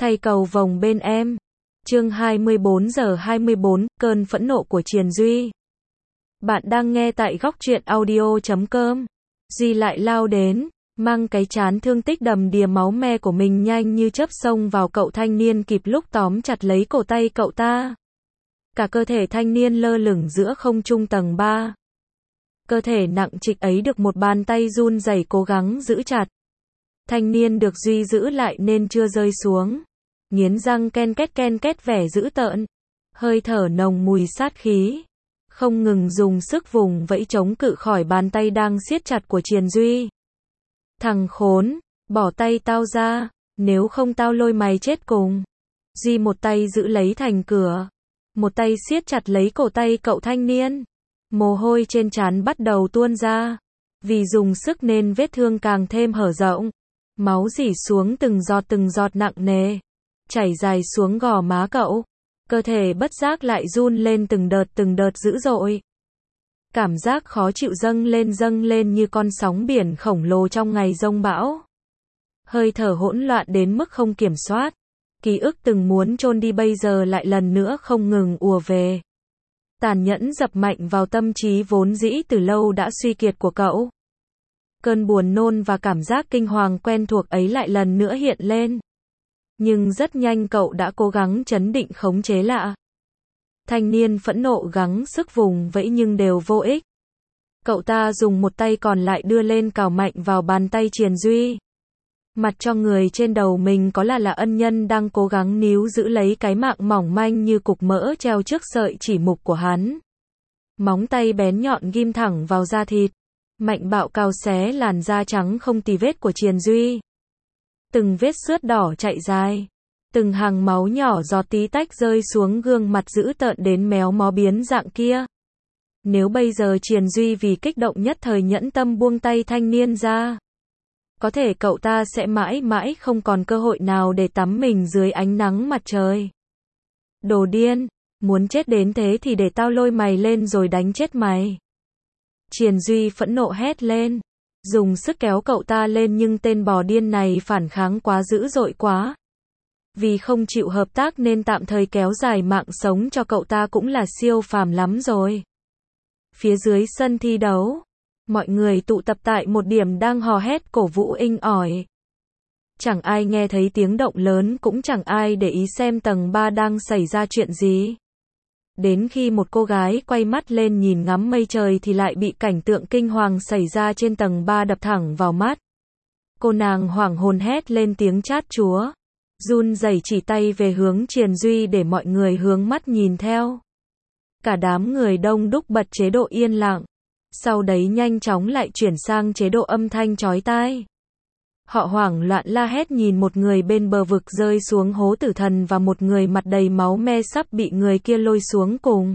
Thay cầu vồng bên em. Chương 24:24, cơn phẫn nộ của Triền Duy. Bạn đang nghe tại góc truyện audio.com. Duy lại lao đến, mang cái trán thương tích đầm đìa máu me của mình nhanh như chớp xông vào cậu thanh niên, kịp lúc tóm chặt lấy cổ tay cậu ta. Cả cơ thể thanh niên lơ lửng giữa không trung tầng 3. Cơ thể nặng trịch ấy được một bàn tay run rẩy cố gắng giữ chặt. Thanh niên được Duy giữ lại nên chưa rơi xuống. Nghiến răng ken két vẻ dữ tợn. Hơi thở nồng mùi sát khí. Không ngừng dùng sức vùng vẫy chống cự khỏi bàn tay đang siết chặt của Triền Duy. Thằng khốn, bỏ tay tao ra, nếu không tao lôi mày chết cùng. Duy một tay giữ lấy thành cửa, một tay siết chặt lấy cổ tay cậu thanh niên. Mồ hôi trên trán bắt đầu tuôn ra. Vì dùng sức nên vết thương càng thêm hở rộng. Máu rỉ xuống từng giọt nặng nề, chảy dài xuống gò má cậu. Cơ thể bất giác lại run lên từng đợt dữ dội. Cảm giác khó chịu dâng lên như con sóng biển khổng lồ trong ngày giông bão. Hơi thở hỗn loạn đến mức không kiểm soát. Ký ức từng muốn chôn đi bây giờ lại lần nữa không ngừng ùa về. Tàn nhẫn dập mạnh vào tâm trí vốn dĩ từ lâu đã suy kiệt của cậu. Cơn buồn nôn và cảm giác kinh hoàng quen thuộc ấy lại lần nữa hiện lên. Nhưng rất nhanh cậu đã cố gắng trấn định khống chế lại. Thanh niên phẫn nộ gắng sức vùng vẫy nhưng đều vô ích. Cậu ta dùng một tay còn lại đưa lên cào mạnh vào bàn tay Triền Duy. Mặt cho người trên đầu mình có là ân nhân đang cố gắng níu giữ lấy cái mạng mỏng manh như cục mỡ treo trước sợi chỉ mục của hắn. Móng tay bén nhọn ghim thẳng vào da thịt. Mạnh bạo cào xé làn da trắng không tì vết của Triền Duy. Từng vết xước đỏ chạy dài. Từng hàng máu nhỏ giọt tí tách rơi xuống gương mặt dữ tợn đến méo mó biến dạng kia. Nếu bây giờ Triền Duy vì kích động nhất thời nhẫn tâm buông tay thanh niên ra, có thể cậu ta sẽ mãi mãi không còn cơ hội nào để tắm mình dưới ánh nắng mặt trời. Đồ điên, muốn chết đến thế thì để tao lôi mày lên rồi đánh chết mày. Triền Duy phẫn nộ hét lên, dùng sức kéo cậu ta lên nhưng tên bò điên này phản kháng quá dữ dội quá. Vì không chịu hợp tác nên tạm thời kéo dài mạng sống cho cậu ta cũng là siêu phàm lắm rồi. Phía dưới sân thi đấu, mọi người tụ tập tại một điểm đang hò hét cổ vũ inh ỏi. Chẳng ai nghe thấy tiếng động lớn, cũng chẳng ai để ý xem tầng 3 đang xảy ra chuyện gì. Đến khi một cô gái quay mắt lên nhìn ngắm mây trời thì lại bị cảnh tượng kinh hoàng xảy ra trên tầng 3 đập thẳng vào mắt. Cô nàng hoảng hồn hét lên tiếng chát chúa, run rẩy chỉ tay về hướng Triền Duy để mọi người hướng mắt nhìn theo. Cả đám người đông đúc bật chế độ yên lặng, sau đấy nhanh chóng lại chuyển sang chế độ âm thanh chói tai. Họ hoảng loạn la hét nhìn một người bên bờ vực rơi xuống hố tử thần và một người mặt đầy máu me sắp bị người kia lôi xuống cùng.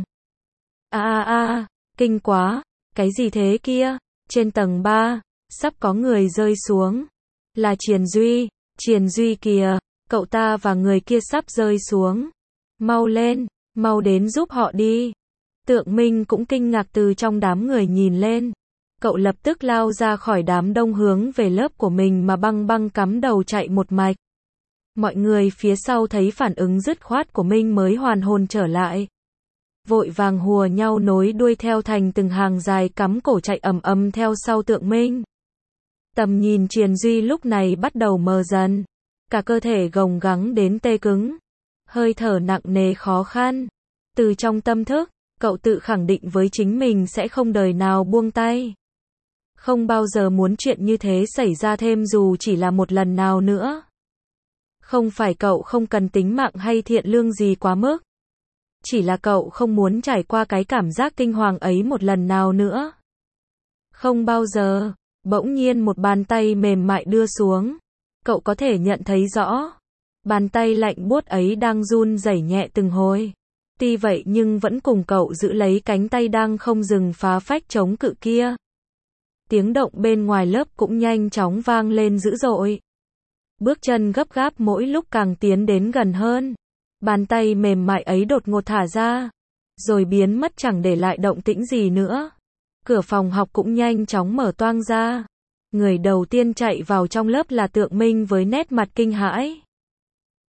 Kinh quá, cái gì thế kia? Trên tầng 3, sắp có người rơi xuống. Là Triền Duy kìa, cậu ta và người kia sắp rơi xuống. Mau lên, mau đến giúp họ đi. Tượng Minh cũng kinh ngạc từ trong đám người nhìn lên. Cậu lập tức lao ra khỏi đám đông hướng về lớp của mình mà băng cắm đầu chạy một mạch. Mọi người phía sau thấy phản ứng dứt khoát của Minh mới hoàn hồn trở lại. Vội vàng hùa nhau nối đuôi theo thành từng hàng dài cắm cổ chạy ầm theo sau Tượng Minh. Tầm nhìn Triền Duy lúc này bắt đầu mờ dần. Cả cơ thể gồng gắng đến tê cứng. Hơi thở nặng nề khó khăn. Từ trong tâm thức, cậu tự khẳng định với chính mình sẽ không đời nào buông tay. Không bao giờ muốn chuyện như thế xảy ra thêm dù chỉ là một lần nào nữa. Không phải cậu không cần tính mạng hay thiện lương gì quá mức. Chỉ là cậu không muốn trải qua cái cảm giác kinh hoàng ấy một lần nào nữa. Không bao giờ. Bỗng nhiên một bàn tay mềm mại đưa xuống. Cậu có thể nhận thấy rõ. Bàn tay lạnh buốt ấy đang run rẩy nhẹ từng hồi. Tuy vậy nhưng vẫn cùng cậu giữ lấy cánh tay đang không dừng phá phách chống cự kia. Tiếng động bên ngoài lớp cũng nhanh chóng vang lên dữ dội. Bước chân gấp gáp mỗi lúc càng tiến đến gần hơn. Bàn tay mềm mại ấy đột ngột thả ra, rồi biến mất chẳng để lại động tĩnh gì nữa. Cửa phòng học cũng nhanh chóng mở toang ra. Người đầu tiên chạy vào trong lớp là Tượng Minh với nét mặt kinh hãi.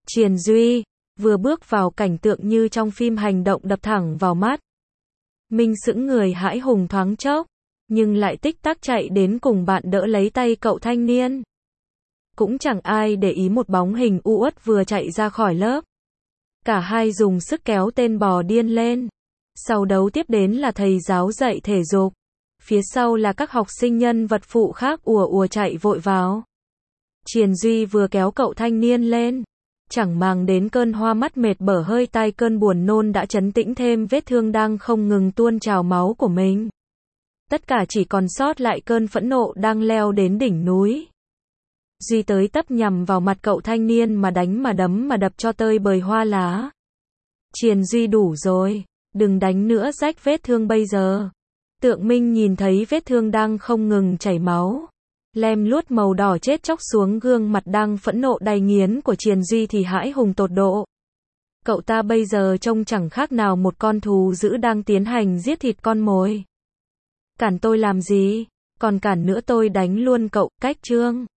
Triền Duy vừa bước vào cảnh tượng như trong phim hành động đập thẳng vào mắt. Minh sững người hãi hùng thoáng chốc, nhưng lại tích tắc chạy đến cùng bạn đỡ lấy tay cậu thanh niên. Cũng chẳng ai để ý một bóng hình u uất vừa chạy ra khỏi lớp. Cả hai dùng sức kéo tên bò điên lên. Sau đấu tiếp đến là thầy giáo dạy thể dục. Phía sau là các học sinh nhân vật phụ khác ùa chạy vội vào. Triền Duy vừa kéo cậu thanh niên lên, chẳng màng đến cơn hoa mắt mệt bở hơi tai cơn buồn nôn đã trấn tĩnh thêm vết thương đang không ngừng tuôn trào máu của mình. Tất cả chỉ còn sót lại cơn phẫn nộ đang leo đến đỉnh núi. Duy tới tấp nhằm vào mặt cậu thanh niên mà đánh mà đấm mà đập cho tơi bời hoa lá. Triền Duy đủ rồi, đừng đánh nữa rách vết thương bây giờ. Tượng Minh nhìn thấy vết thương đang không ngừng chảy máu. Lem luốt màu đỏ chết chóc xuống gương mặt đang phẫn nộ đầy nghiến của Triền Duy thì hãi hùng tột độ. Cậu ta bây giờ trông chẳng khác nào một con thú dữ đang tiến hành giết thịt con mồi. Cản tôi làm gì? Còn cản nữa tôi đánh luôn cậu, cách trương.